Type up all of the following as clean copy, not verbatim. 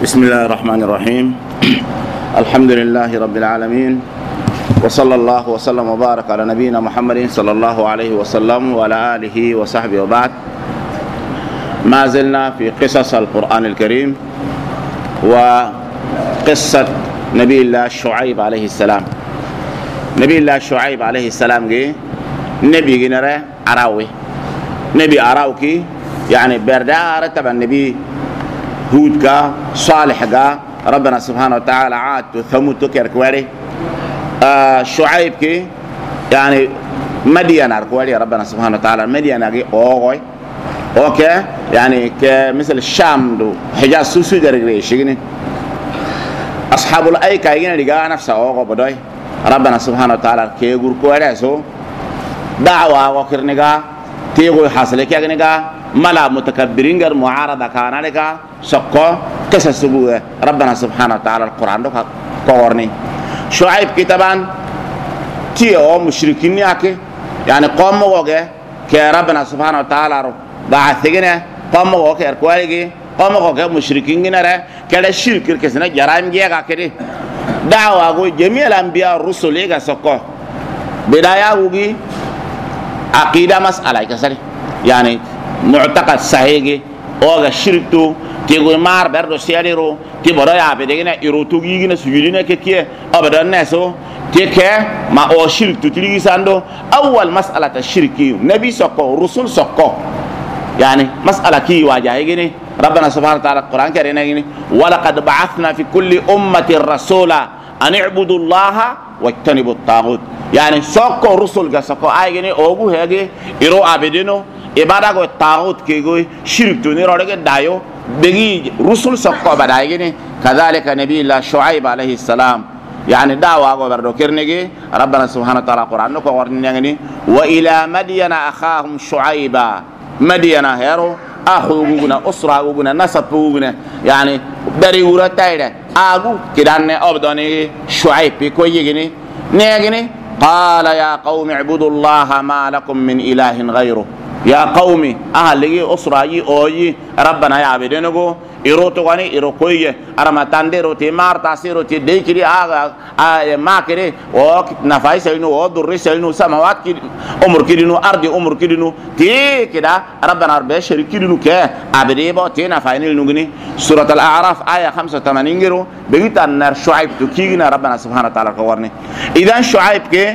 بسم الله الرحمن الرحيم. الحمد لله رب العالمين، وصلى الله وسلم وبارك على نبينا محمد صلى الله عليه وسلم وعلى آله وصحبه وبعد. ما زلنا في قصص القرآن الكريم وقصة نبي الله شعيب عليه السلام. نبي الله شعيب عليه السلام جي نبي جنره عراوي، نبي عراوكي يعني بردار تبع النبي هود كا صالح كا ربنا سبحانه وتعالى عاد وثمود تكر كواري. شعيب كي يعني مدين أركواري ربنا سبحانه وتعالى مدين أجي أوغوي أوكي يعني كمثل الشام دو حجاز سوسو درجة شيء. أصحاب الأيكة يجينا لقى نفسه أوغو بدوي ربنا سبحانه وتعالى كي يقول كواري سو دعوة وكرنيكا تيغو حاصلك يغنيكا ملا متكبرين غير معارضة كان لك سقو قصص ربنا سبحانه وتعالى القرآن دو كورني. شعيب كتابان تيو مشركين ياكي يعني قوم وغه كي ربنا سبحانه وتعالى بعثينا قوم وغه كركوالي قوم وغه مشركين غيره كلا شرك كسنا جرائم جيغا كدي دعوة جميع الأنبياء الرسل يغا سقو بداية وغي عقيدة مسألة كسري يعني معتقد صحيح اوغا شركتو تيغو مار بردو سياريرو تي بودا يا بدينا يروتو ييغنا سويدينا كيكي ابدا نسو تيكه ما او شركتو تيغي ساندو اول مسألة الشركي نبي سوكو رسول سوكو يعني مسألة كي واجايغني ربنا سبحانه وتعالى القرآن كريم ولقد بعثنا في كل أمة رسولا أن اعبدوا الله واجتنبوا الطاغوت. يعني سوكو رسول سوكو ايغني اوغو هيغي يرو عبدينو ibadah go tagut ke go shirk tu ni rode ke dayo begi rusul sokko badai ni kadhalika nabi Allah Shuaib alaihi salam yani dawa go berdo kernege rabbana subhanahu wa taala Quran ko warni ngani wa ila madyana akhahum Shuaiba. madyana hero akhu guna usra guna nasab guna yani dari ura tayre agu kidanne obdoni Shuaib ko yigini negini qala ya qaumi ibudullaha ma lakum min ilahin ghayruh. يا قومي أهلي أسرائي أوي ربنا يا عبدينكو إيروتو غني إيروكوية أرما تانديرو تي مار تاسيرو تي ديكري ما كري وك نفاي سينو ودري سينو سماوات كي أمور كيدينو أرضي أمور كيدينو تي كده ربنا رب شريك كيدينو كه عبديبو تي نفايني لنغني. سورة الأعراف آية 85 جرو بيت النار شعيب تكينا ربنا سبحانه وتعالى كورني. إذا شعيب كه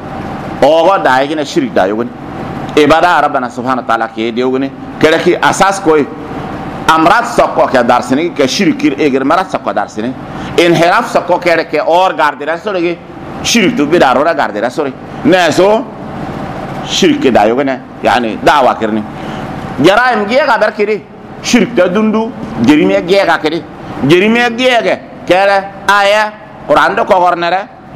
أوغا دايكنا شريك دايوغني ibadah rabbana subhanahu wa ta'ala ke deogune kala ki asas koy amrat sakko ke darsini ke shirkir eger marat sakko darsini inhiraf sakko kere ke or gardira sorege shirk tu bidaro ra gardira sore neso shirk dayogune yani dawa kirni jaraim giega barkiri shirk ta dundu jerime giega kedi jerime giega kere aya quran do ko gornere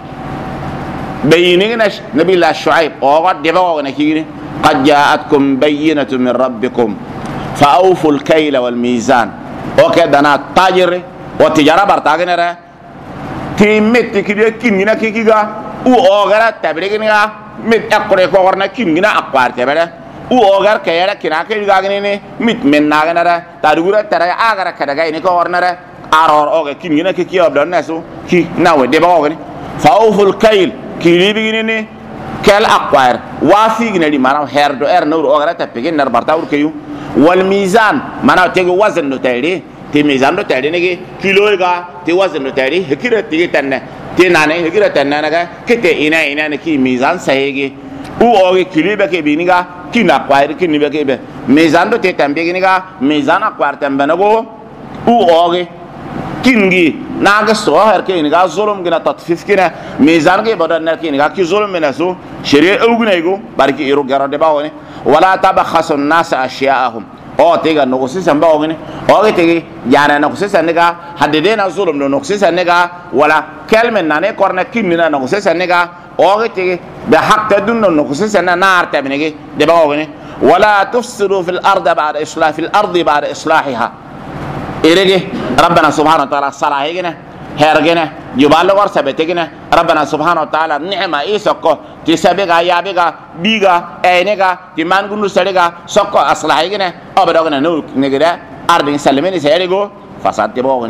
bayinina nabi allah Shuaib o deba ne kigini قد جاءتكم بينة من ربكم فأوفوا الكيل والميزان. وكذا أنا تاجر وتجارة برتاعنا تيمت كذا كيننا كيكا وأغرى تبريكنا مت أقرأ كورنا كيننا أقوار تبرة وأغرى كيرا كنا كيكا كنينه مت من ناعنا تارورة ترى أغرى كذا كيني كورنا أرور أغرى كيننا كيكي أبدان ناسو كي ناوي دبا أغني فأوفوا الكيل كيلي بيجيني كل أقوار وافي جنري مانو هيردو نور أغرى تبيكين نربرتاور كيو والميزان مانو تيجي وزن نتاعي تي ميزان نتاعي نيجي كيلويغا تي وزن نتاعي هكيرة تيجي تنّه تي نانه هكيرة تنّه نجا كتة إنا نكى ميزان سهيجي أو أغى كيلو بكى بينيجا كين أقوار كين بكى به ميزان دو تي تنبيه نيجا ميزان أقوار تنبناغو أو أغى كينجي ناقص سواه كينجا ظلم كنا تطفيف كنا ميزان كي بدن كينجا كي ظلم مناسو شريعة أوجنايجو باركي إيرو جرا دباوني ولا تبخس الناس أشياءهم أو تيجا نقصي سنباوني أو تيجي يعني نقصي سنجا حددنا ظلم نقصي سنجا ولا كلمة نانه كورنا كيننا نقصي سنجا أو تيجي بحق تدون نقصي سنة نار تبنيجي دباوني ولا تفسدوا في الأرض بعد إصلاحها إيرجي ربنا سبحانه وتعالى صلاحينا هرجنا يبالغ ورثبتنا ربنا سبحانه وتعالى نعمة إيسكو تسابقا يابقا بيغا أينغا تمان كنو سرقا سكو أصلاحينا أبداغنا نول نجدا أربعين سلمين سيرجو فساد تبغوني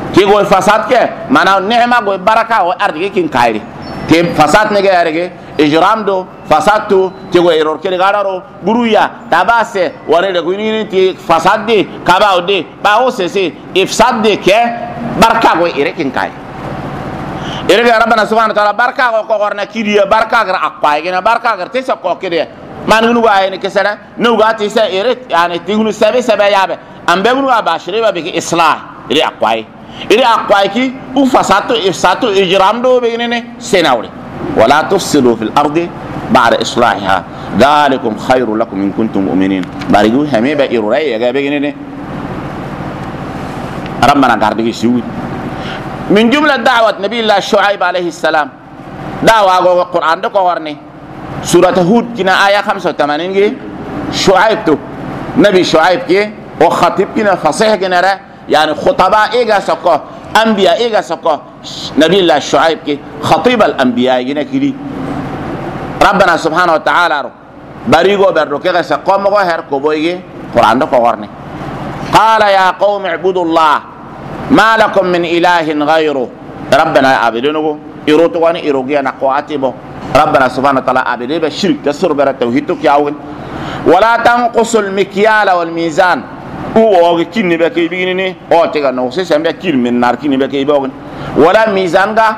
ki go fasad ke mana ni'ma go baraka o ardi kin kairi te fasad ne ga rege ijram do fasad to ti go error ke gararo buruya tabase wore de guni ti fasad de kaba o de ba o sese ifsad de ke baraka go ire kin kai ire ga rabbana subhanahu wa ta'ala baraka go ko gorna kidiya baraka gar akpa gina baraka gar te sa ko kede man gunu wa ayne kesara no ga ti sa ire yani tigunu sabe yabe ambe gunu wa bashire ba be islah ire akpa ire akpa ki u fasad to ifsad to ijram do be ne senawre ولا تفسدوا في الأرض بعد إصلاحها ذلكم خير لكم إن كنتم مؤمنين بارجو همي بإيروري يا جابيني ربنا قاردك يسوي من جملة دعوة نبي الله شعيب عليه السلام دعوة القرآن ده قوارني سورة هود كنا آية 85 جي شعيب تو نبي شعيب كي وخطيب كنا فصيح كنا يعني خطباء إيجا سقى أنبياء إيجا سقى نبي الله شعيب كي خطيب الأنبياء جنا كذي ربنا سبحانه وتعالى بريغو بردو كذا سقى مغهر كوبويجي قرآن ده قوارني قال يا قوم اعبدوا الله ما لكم من إله غيره ربنا عبدونه إروتواني إروجيا نقواتبه ربنا سبحانه وتعالى عبده بالشرك تسر بر التوحيد كياون ولا تنقصوا المكيال والميزان هو كيني بكي بيني او تيغا نوسي سامبا كيل من نار كيني بكي بوغن ولا ميزان غا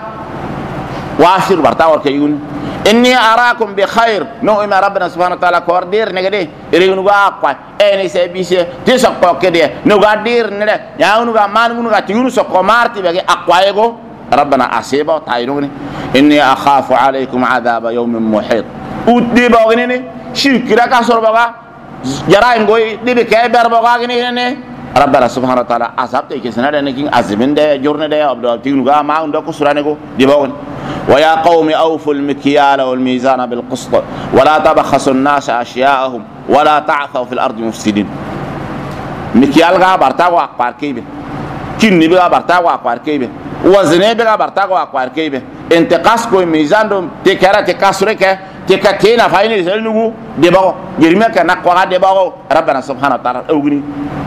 وافر برتاور كيون إني أراكم بخير نو إما ربنا سبحانه وتعالى كوردير نجدي إرينو غاقوا إني سبيسة تسقى كده نو غادير نده يا نو غمان نو غاتيونو سقى مارتي بقى أقوى ربنا أسيبه تايروني إني أخاف عليكم عذاب يوم محيط ودي بوغني شرك لك أسر بقى جرائم قوي دي بكبر بقى غني ربنا سبحانه وتعالى عذاب تيجي ده نكين عذبين ده جورنا ده أبدا تيجي نقول ما عندك كسرانه كو دي بوغن ويا قوم أوفوا المكيال والميزان بالقسط ولا تبخسوا الناس أشياءهم ولا تعثوا في الأرض مفسدين مكيال غا برتاوا أقبار كيبه كيني بغا برتاوا أقبار كيبه وزنه بغا برتاوا أقبار كيبه انتقاس كوي ميزان دوم تكرا تكاسرك تكتينا فايني سلنوغو دباغو جرمك نقوغا دباغو ربنا سبحانه وتعالى أغني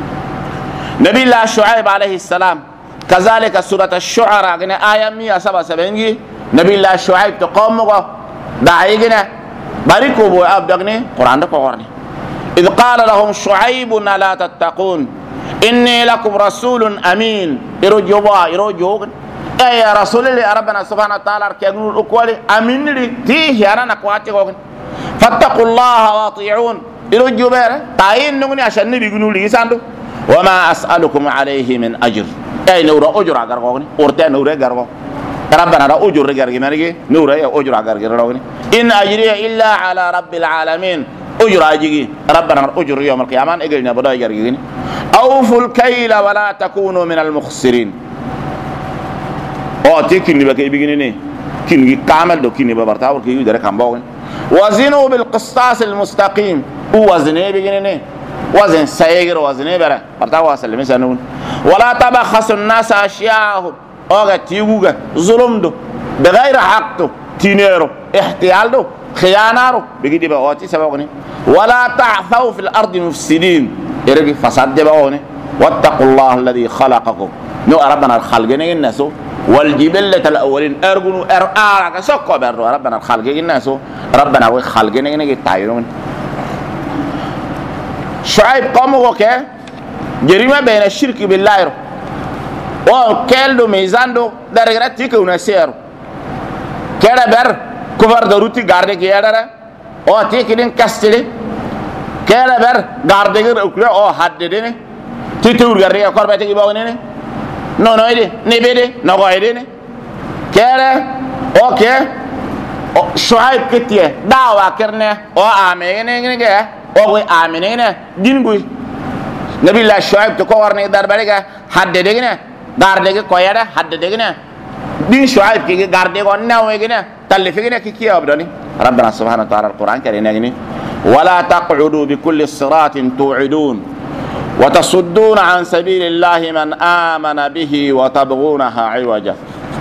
نبي الله شعيب عليه السلام كذلك سورة الشعراء آية 177 نبي الله شعيب تقومغو دعيقنا باركوا بو أبدغني قرآن دكو غرني إذ قال لهم شعيب لا تتقون إني لكم رسول أمين إرجوا أي رسول الله ربنا سبحانه وتعالى كيقول أقوالي أمين لي تيه أنا نقواتي غوغن فاتقوا الله واطيعون إرجوا بير تاين نغني عشان نبي يقولوا لي ساندو وما أسألكم عليه من أجر أي نورا أجر أجر غوغن أورتي نورا أجر غوغن ربنا را أجر أجر غماني نورا أجر أجر غوغن إن أجري إلا على رب العالمين أجر أجري ربنا أجر يوم القيامة إجرنا بدا أجر غوغن أوفوا الكيل ولا تكونوا من المخسرين أو تكيني بكي بيجيني كيني كامل دو كيني ببرتاور كي يدري كم باون وزنوا بالقسطاس المستقيم وزنه بيجيني وزن سيغر وزنه برا برتاور سلمي سنون ولا تبخسوا الناس أشياءهم أوغا تيغوغا ظلم دو بغير حق دو تينيرو احتيال دو خيانارو بيجي دي باوتي سباوني ولا تعثوا في الأرض مفسدين يرجع فساد دي باوني واتقوا الله الذي خلقكم نو ربنا الخلقين الناس والجبلة الأولين أرجو أرجع سكوا برضو ربنا الخلقين الناس ربنا هو خلقين إنك تايرون شعيب قاموا وكه جريمة بين الشرك بالله وكيلو ميزاندو درجات تيكو نسيرو كذا بر كفر دروتي غاردة كيادرا أو تيكين كاستلي كذا بر غاردة كيرو أو حددني تيتور غاردة كوربتي كيباوني no ide nebede no ide kere okay Shuaib kitiye dawa kerne o amene ngene o we amene ne dingui nabi la Shuaib to ko warne darbare ga hadde de gene garde ge koyada hadde de gene din Shuaib ki garde go nawe gene talfi gene ki kiya abdani rabbana subhanahu wa ta'ala alquran kare ne gene wala taq'udu bi kulli siratin tu'idun وتصدون عن سبيل الله من آمن به وتبغونها عوجا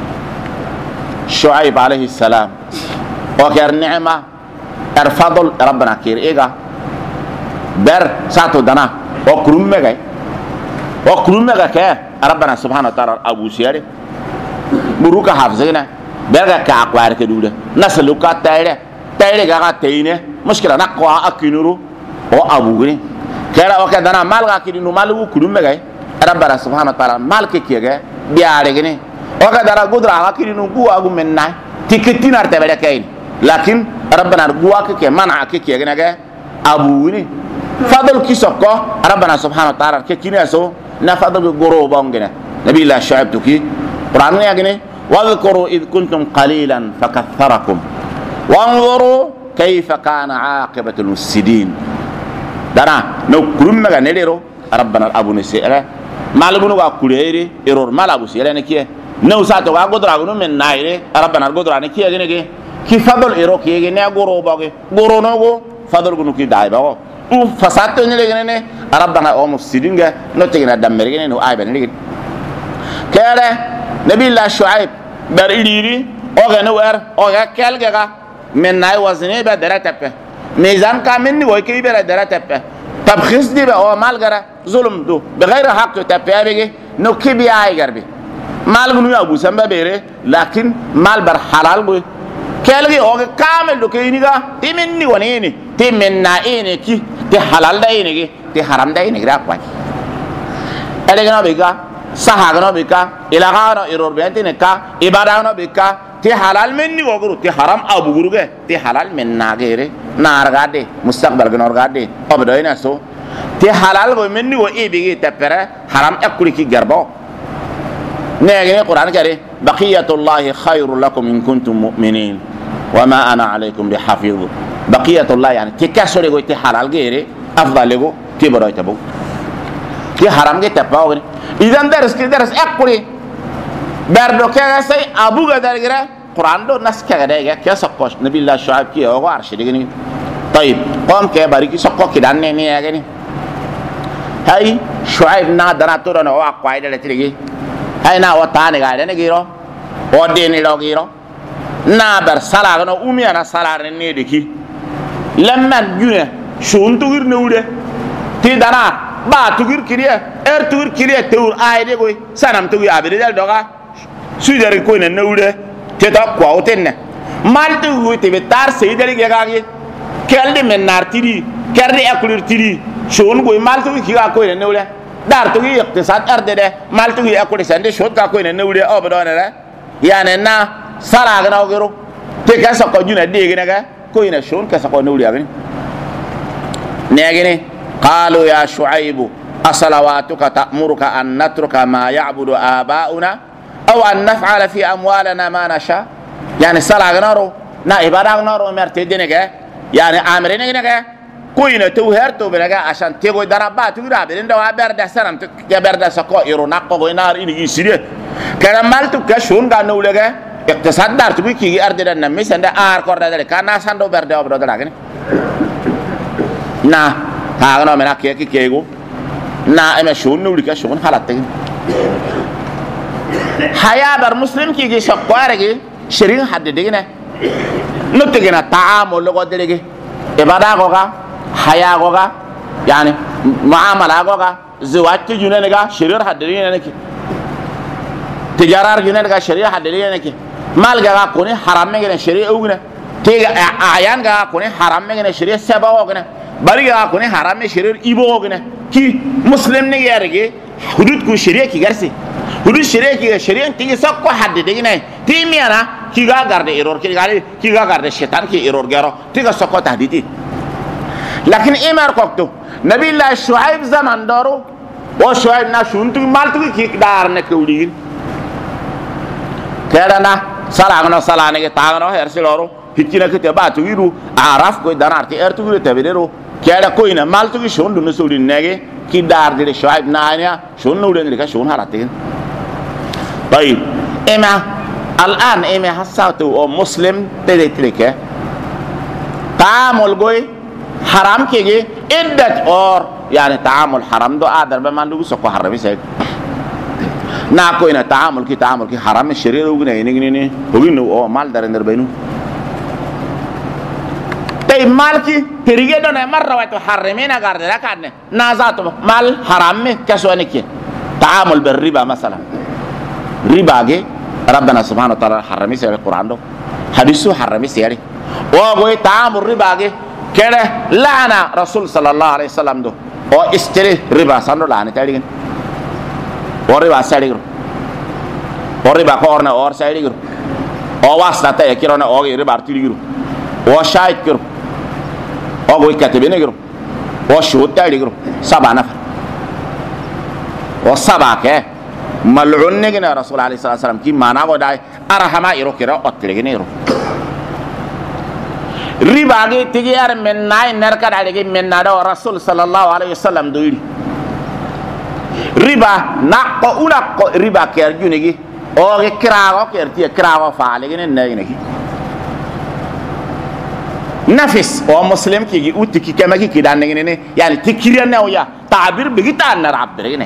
شعيب عليه السلام وكر نعمة ارفضل ربنا كير إيجا بر ساتو دنا وكرم مغاي كه ربنا سبحانه وتعالى أبو سياري بروك حافظنا برجع كأقوار كدولة نسلوك تايله تايله كأقا تينه مشكلة نقوى أكينورو أو أبو غني كلا وكذا أنا مال كأكينو مالو كلهم بقى ربنا سبحانه وتعالى مال كيكيه بياره غني وكذا أنا قدر أكينو قوة أقوم مننا تكتين أرتبه كاين لكن ربنا قوة كيكيه منع كيكيه غني أبو غني فضل كيسوكو ربنا سبحانه وتعالى كيكينه سو نفضل غرو بانغنا نبي الله شعيب تكي قرآن يغني واذكروا إذ كنتم قليلا فكثركم وانظروا كيف كان عاقبة المفسدين دانا نو كلهم مغا نليرو ربنا الابو نسيره مالبونو غا كوليري ايرور مال ابو سيره نكيه نو ساتو غا غدرا غنو من نايري ربنا الغدرا نكيه غنيغي كي فضل ايرو كي غني غورو باغي غورو نوغو فضل غنو كي داي باغو او فساتو نليغني ربنا او مفسدين غا نو تيغنا دامريغني نو اي بن ليغي كره نبي الله شعيب بريري اوغا نوير اوغا كالغا من ناي وزني بدرتبه ميزان كامل وي كي بدرتبه تبخيص دي او مال غرا ظلم دو بغير حق تبيابي نو كبي اي غربي مال غنو ابو سمبا بيري لكن مال بر حلال بو كالغي اوغا كامل دو كينيغا تيمني ونيني تيمنا ايني كي تي حلال دايني تي حرام دايني غرا كواي اليغنا بيغا سحاغنا بيكا إلغانا إرور بيانتي نكا إبادانا بيكا تي حلال مني وغرو تي حرام أبو غروغي تي حلال من ناغيري نارغادي مستقبل غنورغادي أبدوين سو تي حلال غو مني و إيبيغي تبرا حرام أكولي كي غربو نيغني قرآن كري بقية الله خير لكم إن كنتم مؤمنين وما أنا عليكم بحفيظ بقية الله يعني تي كاسوري غو تي حلال غيري أفضل غو تي بروي تبو تي حرام غي تباوغني إذا درس أقولي بردو كذا سي أبو قدر جرا قرآن دو ناس كذا يا كيا سقوش نبي الله شعيب كي أو عرش دقني طيب قام كي باريكي سقو كده نني يا جني هاي شعيب نا دنا تورا نو أقوى ده لتريجي هاي نا وطاني قاعد نجيرو وديني لو جيرو نا بر سلار نو أمي أنا سلار نيدكي لما جونه شون تغير نوده تي دنا با تغير كريه تغير كريه تور آيده كوي سنام تغير أبدا دل دوغا سويدر كوي ننوده تتا قوتين مال تغير تبتار سيدر كيغاكي كالدي من نار تيري كالدي أكلر تيري شون كوي مال تغير كيغا كوي ننوده دار تغير اقتصاد أرده مال تغير أكلر سنده شود كوي ننوده أبدا نره يعني نا سلاغنا وغيرو تكاسا كجونا ديغنا كوي نشون كاسا كوي نوده أغني نيغني قالوا يا شعيب أصلواتك تأمرك أن نترك ما يعبد آباؤنا أو أن نفعل في أموالنا ما نشاء يعني صلاة نارو نا إبادة نارو مرتدينك يعني عامرينك كوينة توهرتو بنك عشان تيجي دربات تقول أبدين دوا برد سرم برد سكو إيروناق وينار إني يسير كلام مالتو كشون كانوا لك اقتصاد دار تقول كي أرد النمي سند آر كورد ذلك كان سندو برد أبرد لكن نا هاغنا منا كيكي كيغو نا اما شون نولي كشون حالتين حياة بر مسلم كيجي شقوارجي شرين حد دينا نتجنا تعامل لغو دلغي إبادة غوغا حياة غوغا يعني معاملة غوغا زواج تجونا نغا شرير حد دينا نكي تجارة جونا نغا شرير حد دينا نكي مال غا كوني حرام مغنا شرير اوغنا تيغا اعيان غا كوني حرام مغنا شرير سبا اوغنا bariga kone harame shirir ibo gane ki muslim ne yarge hudud ku shari'a ki garse hudud shari'a ki shari'a ti sakko hadde de gane ti miana ki ga garde error ki ga garde shaitan ki error garo ti ga sakko tahdidi lakin imar kokto nabi allah shuaib zaman daro o shuaib na shuntu maltu ki dar ne kawdigin kedana salagno salane ke tagno hersiloro hikina ke te batu wiru araf ko danarti ertu wiru tabelero كذا كوينا مالتو كي شون دون سولين نجى كي دار دي شايب نانيا شون نودن لك شون هالاتين طيب إما الآن إما حساتو أو مسلم تدريك تعامل قوي حرام كيجي إدت أور يعني تعامل حرام دو آدر بما لو سكوا حرامي سيد نا كوينا تعامل كي حرام الشرير وغنا ينغني وغنو أو مال دارندر بينو تي مالكي تريجي دون مرة وتحرمين أقارد لكن نازاتو مال حرامي كسوانيكي تعامل بالربا مثلا ربا جي ربنا سبحانه وتعالى حرمي سير القرآن دو حديثه حرمي سيري وقوي تعامل ربا جي كده لعنة رسول صلى الله عليه وسلم دو او استري ربا سانو لعنة تاريخ وربا ساريغ وربا كورنا اور ساريغ او واسطة يكيرونا او ربا تيريغ او شايد كيرو او قوي كاتبين يغرو او شهود تاريغ سبع نفر او سبع كه ملعون نجنا رسول عليه الصلاة والسلام كي مانا وداي أرحما إيرو كيرو أتلقين إيرو ربا جي تجيار من ناي نركض عليه من نادو رسول صلى الله عليه وسلم دويل ربا ناقو أولاقو ربا كيرجو نجي أو كراغو كيرتي كراغو فعليين الناي نجي نفس أو مسلم كي أوتكي كما كي كدان نجي يعني تكيرنا ويا تعبير بيجتان نراب درينه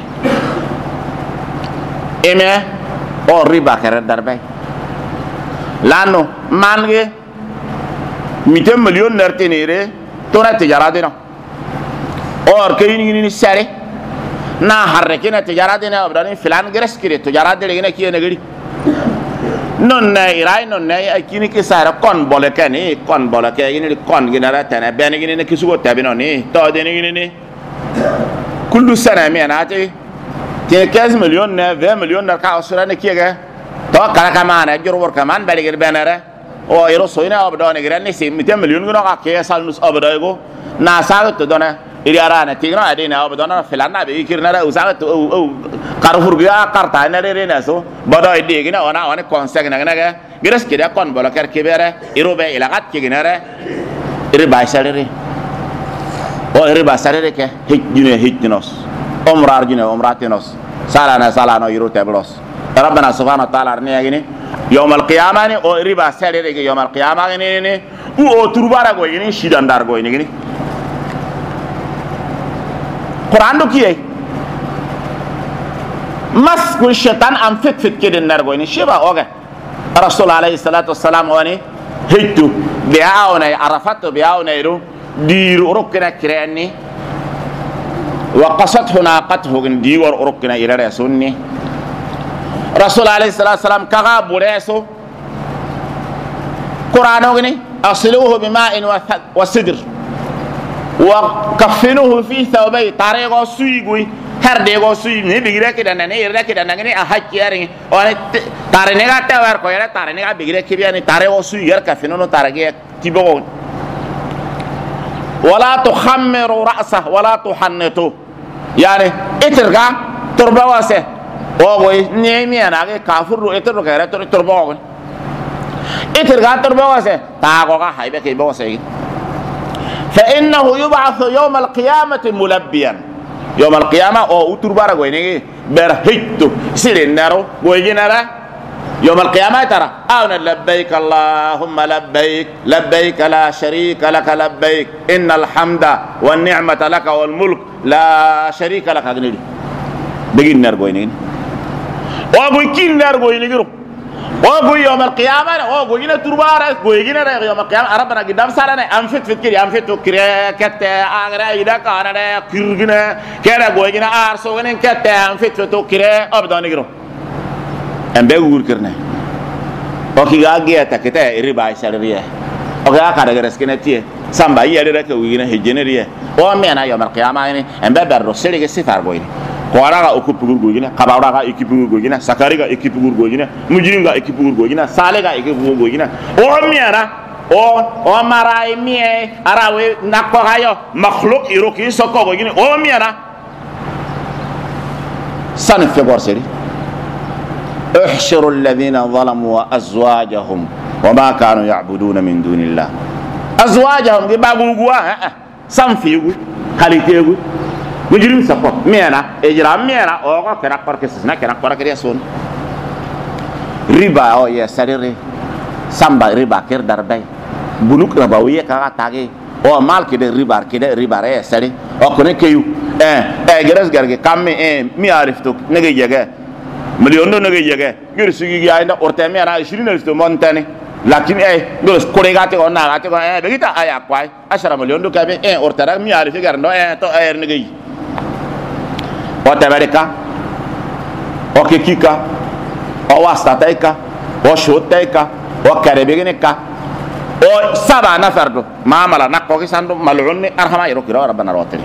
إما أو ربا كير دربي لانو مانغي 200 مليون نرتينيري تونا تجاراتنا اور كاين ساري نا حركنا تجاراتنا ابدان فلان غرس كري تجارات دغنا كي نغري نون ايراي نون اي كيني كي سارا كون بولكاني كون بولكاني ني كون غينرا تنا بن غيني كيسو تابينو ني تو دين غيني كل سنه ميناتي 15 مليون 20 مليون نركا اسرانه كيغا تو كلا كمان اجر ور كمان بالغير بنره او يرو سوينا ابدون غيرني 200 مليون غنو كي سالنس ابدايغو ناساغت دونا إيرانة تيجنا أدينا أبدانا فلان أبي كيرنا وساعة أو كارفور جيا كارتانا رينا سو بدأ يدينا أنا كونسك نعنا جرس كده كون بلاكر كبيرة إيروبا إلاقات كيجنا رة إيربا سالري أو إيربا سالري كه هيك جنيه هيك جنوس أمرار جنيه أمرات جنوس سالنا يرو تبلوس ربنا سبحانه وتعالى رنيا جنيه يوم القيامة أو إيربا سالري يوم القيامة جنيه أو تربارا جويني شيدان دار جويني قرآن دو كيه مس كل شيطان أم فت كده النرجوين شبه أوجه رسول عليه الصلاة والسلام واني هيتو بيعاونا عرفته بيعاونا يرو دير ركنا كراني وقصته ناقته ديور ركنا إلى رسولني رسول عليه الصلاة والسلام كغا بوريسو قرآن وغني أصلوه بماء وسدر وكفنوه في ثوبي طريقه سويغوي هرديغو سوي ني بيغرا كده نني يردا كده نغني احاج يارين وان تارنيغا تاور كو يرا تارنيغا بيغرا كبياني طريقه سوي ير كفنونو طريقه تيبو ولا تخمر راسه ولا تحنته يعني اترغا تربواسه اوغوي نيمي انا كافر اترغا كده تربو اترغا تربواسه تاغوغا هايبه كيبوسه فإنه يبعث يوم القيامة ملبيا يوم القيامة أو تربارا غويني برهيتو سيرينارو غوينارا يوم القيامة ترى أنا لبيك اللهم لبيك لبيك لا شريك لك لبيك إن الحمد والنعمة لك والملك لا شريك لك أغنيدي بيجي نار غويني أو بيجي نار غويني غيرو أو يوم القيامة أو غوينا تربارا غوينا يوم القيامة ربنا قدام سالنا أنفت كذي أنفت كذي كت أغرى إذا كان ده كيرجنا كذا غوينا أرسلنا كت أنفت كذي أبدا نقرأ أم بيقول كرنا أوكي أجي أتكتة رباي سالريه أوكي أكاد أجلس كنا تيه سامبا يالله كوينا هجينريه أو أمي أنا يوم القيامة يعني أم ببرر كسي فارغوين Kuaraga okupugur gojina, Kabaraga ekipugur gojina, Sakariga ekipugur gojina, Mujiringa ekipugur gojina, Salega ekipugur gojina. O miara, o marai mie, arawe nakpagayo, makhluk iroki soko gojina. O miara. San februar seri. احشروا الذين ظلموا وأزواجهم وما كانوا يعبدون من دون الله. أزواجهم ببابوغوا سانفيغو خاليتيغو مجرم سقط مينا إجرام مينا أو كنا كركسنا كنا كركسون riba o ya sarire samba riba ker darbai bunuk rabawiye ka tage o mal ke de riba re sari o kone keyu geres garge kamme mi arifto nege yege million do nege yege gir sugi ya inda orte mi ana 20 listo montane lakin dos koregate on na gate ko begita aya kwai 10 million do kabe orte ra mi arifi gar no to nege o tabarika oke kika o wasta taika o shot taika o karebegene ka o saba nafardo mamala nakko ki sandu mal'un arhama yiro kira rabbana rawatri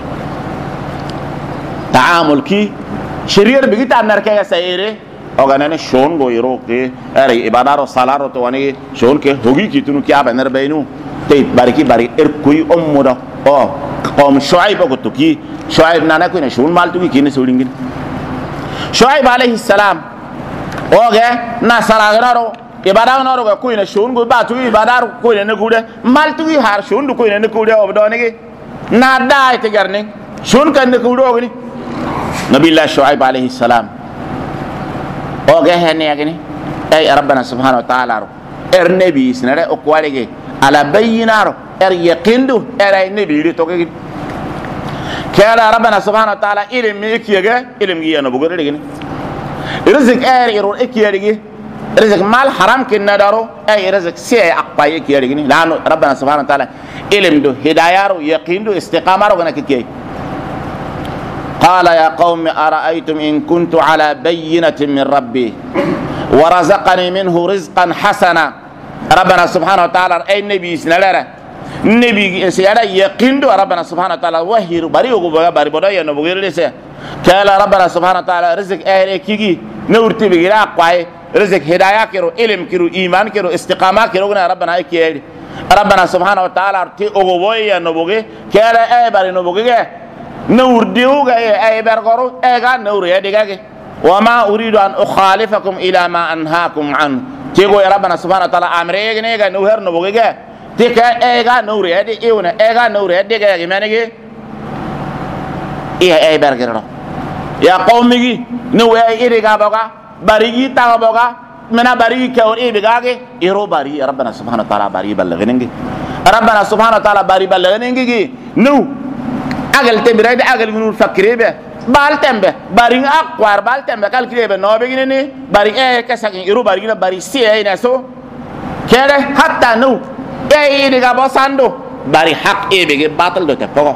taamul ki shiriyar bigita narka ya sayre o ganane shon go yiro ke ari ibadaro salaro to wani shon ke hogi kitunu ki abanar baynu tay bariki bari kuy ummuda o qom shuaib go to ki shuaib nana ko ne shon maltu ki ne solingin shuaib alayhi salam oge na salagaro ibadaro no go ko ne shon go batu ibadaro ko ne gude maltu har shon do ko ne gude o do ne na dai te garne shon kan ne gude o ni nabiullah shuaib alayhi salam oge hene yagni ay rabbana subhanahu wa ta'ala nabi snare o kwalege ala bayyinaro yaqindu ay nabi ri to ge kala rabbana subhanahu wa ta'ala ilmi kiyege ilmi yana bugore de ni rizq iro ekiyege rizq mal haram kin nadaro ay rizq si aqpaye kiyege ni lanu rabbana subhanahu wa ta'ala ilmdu hidayaro yaqindu istiqamaro gana kiyege قال يا قوم أرأيتم إن كنت على بينة من ربي ورزقني منه رزقا حسنا ربنا سبحانه وتعالى أي نبي سنلرا نبي سيارة يقين ربنا سبحانه وتعالى وهي بري وغبا بري بداية نبغير لسه قال ربنا سبحانه وتعالى رزق أهل كيجي نورتي بغير قاي رزق هداية كرو علم كرو إيمان كرو استقامة كرو ربنا أكيد ربنا سبحانه وتعالى تي وغبا نبغي قال أي بري نبغي نور ديوغا اي برغرو ايغا نور يديغا وما اريد ان اخالفكم الى ما انهاكم عنه تيغو يا ربنا سبحانه وتعالى امريغا نيغا نوهر نبوغا تيكا ايغا نور يدي ايونا ايغا نور يديغا مانيغي اي برغرو يا قومي نو اي ايغا بوغا باريغي تا بوغا منا باريغي كور اي بيغاغي ايرو باري ربنا سبحانه وتعالى باري بلغنيغي ربنا سبحانه وتعالى باري بلغنيغي نو agal tembira de agal gunul fakrebe bal tembe bari akwar bal tembe kal krebe no be gine ni bari e kasakin iru bari gina bari si e na so kere hatta no e diga bosando bari hak e be ge batal do te pogo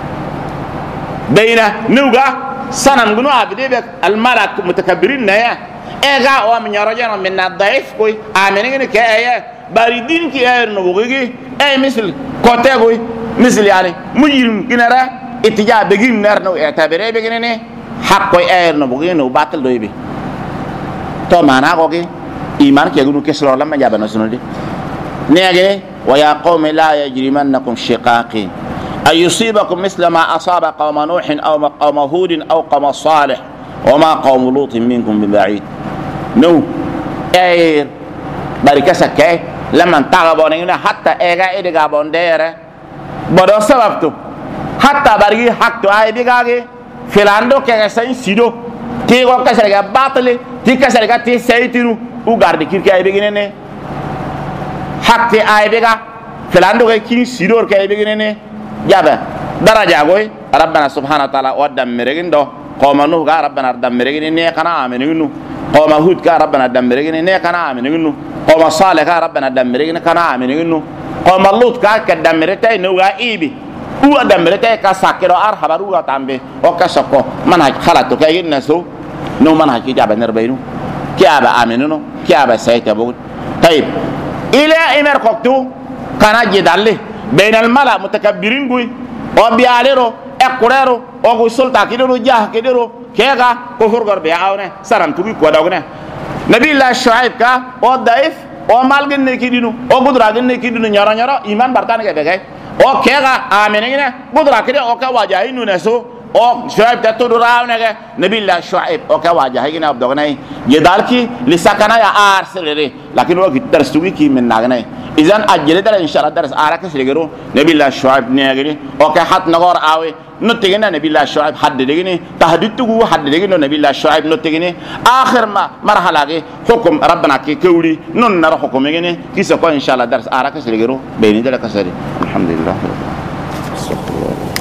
beina nuga sanam gunu abide be al malak mutakabbirin na ya e ga o mi nyoro jeno min na daif koy amene gine ke e bari din ki e no bogi e misl kote goy misl yani mujirim ginara اتجاه بجين نرنو اعتبره بجينه حق اير نو بجينه باطل دويبي تو معنا كوكي ايمان كيغنو كسلو لما جابنا سنودي نيغي ويا قوم لا يجرمنكم شقاقي ان يصيبكم مثل ما اصاب قوم نوح او قوم هود او قوم صالح وما قوم لوط منكم ببعيد نو اير باركسك لما تغبون حتى ايغا ايدغا بونديره بدو سببتو hatta bargi hakto ay bigage filando ke sen sido ti go kasere ga batle ti kasere ga ti saytiru u garde kirki ay bigene ne hakti ay biga filando ke kin sido ke ay bigene ne jaba daraja goy rabbana subhanahu wa ta'ala wadam meregindo qoma nuh ga rabbana dam meregine ne kana ameninu qoma hud ga rabbana dam meregine ne kana ameninu qoma salih ga rabbana dam meregine kana ameninu qoma lut ga kadam meretay no ga ibi هو دمرته كساكرو أرحبروا تامبي أو كسكو منهج خلطو كأي الناسو نو منهج كي جاب نربينو كي أبا آمنو كي أبا سيتبون طيب إلى إمر كوكتو كان جدالي بين الملا متكبرين قوي أو بياليرو أقرارو أو سلطة كيدرو جاه كيدرو كيغا كفر غربي عاونه سلام توبي كوداغنا نبي الله شعيب كا أو ضعيف أو مالغن نكيدينو أو قدراغن نكيدينو نيارا نيارا إيمان برتان كبيرة o kega amenene budra kide o ka wajahi nu neso o shuaib tatu raawne ge nabillah shuaib o ka wajahi na abdognay yedalki lisakana ya arselere lakin o darsugi ki min nagne izan ajle dara inshallah dars araka silegero nabillah shuaib negeni o ka hat nagor awe نتجينا نبي الله شعيب حد دقيني تهديته حد دقينه نبي الله شعيب نتجيني آخر ما مرحلة حكم ربنا كي كوري نون نرى حكم يجيني كيس إن شاء الله درس آراك سليجرو بيني دلك سري الحمد لله.